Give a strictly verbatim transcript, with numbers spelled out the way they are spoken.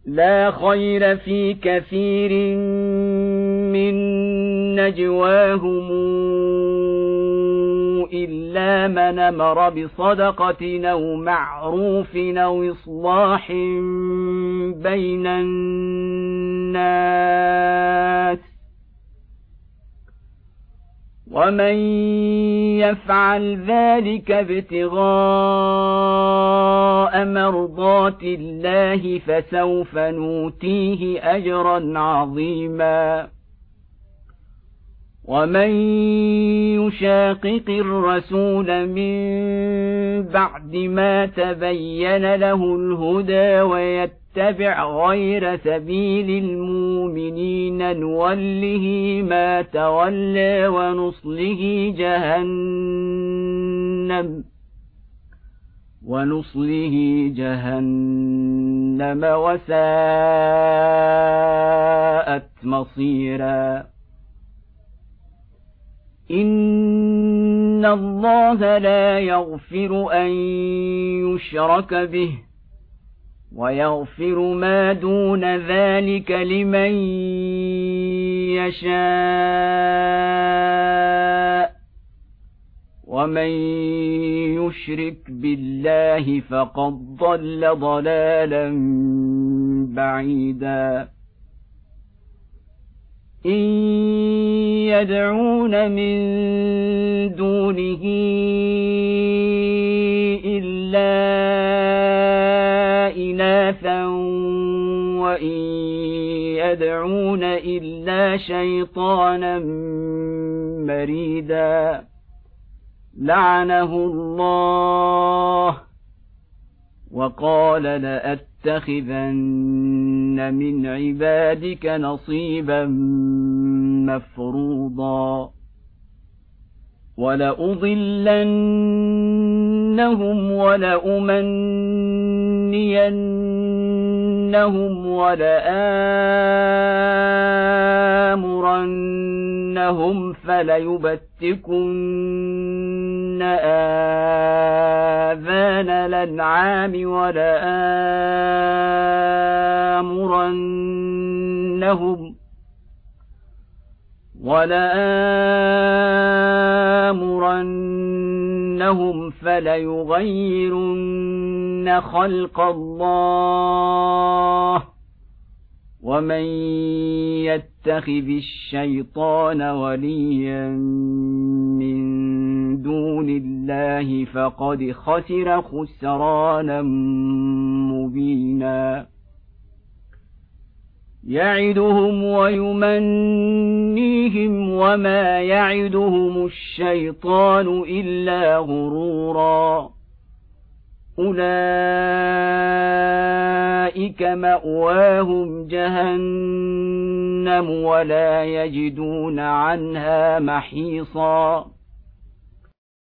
لا خير في كثير من نجواهم إلا من أمر بصدقة أو معروف أو إصلاح بين الناس ومن يفعل ذلك ابتغاء مرضات الله فسوف نؤتيه أجرا عظيما ومن يشاقق الرسول من بعد ما تبين له الهدى ويتبع غير سبيل المؤمنين نوله ما تولى ونصله جهنم ونصله جهنم وساءت مصيرا إن الله لا يغفر أن يشرك به ويغفر ما دون ذلك لمن يشاء ومن يشرك بالله فقد ضل ضلالا بعيدا إن يدعون من دونه إلا إناثا وإن يدعون إلا شيطانا مريدا لعنه الله وقال لأتخذن من عبادك نصيبا مفروضا ولأضلنهم ولأمنينهم ولآمرنهم فليبتكن آذان الأنعام ولآمرنهم ولآمرنهم فليغيرن خلق الله ومن يتخذ الشيطان وليا من دون الله فقد خسر خسرانا مبينا يعدهم ويمنيهم وما يعدهم الشيطان إلا غرورا أولئك مأواهم جهنم ولا يجدون عنها محيصا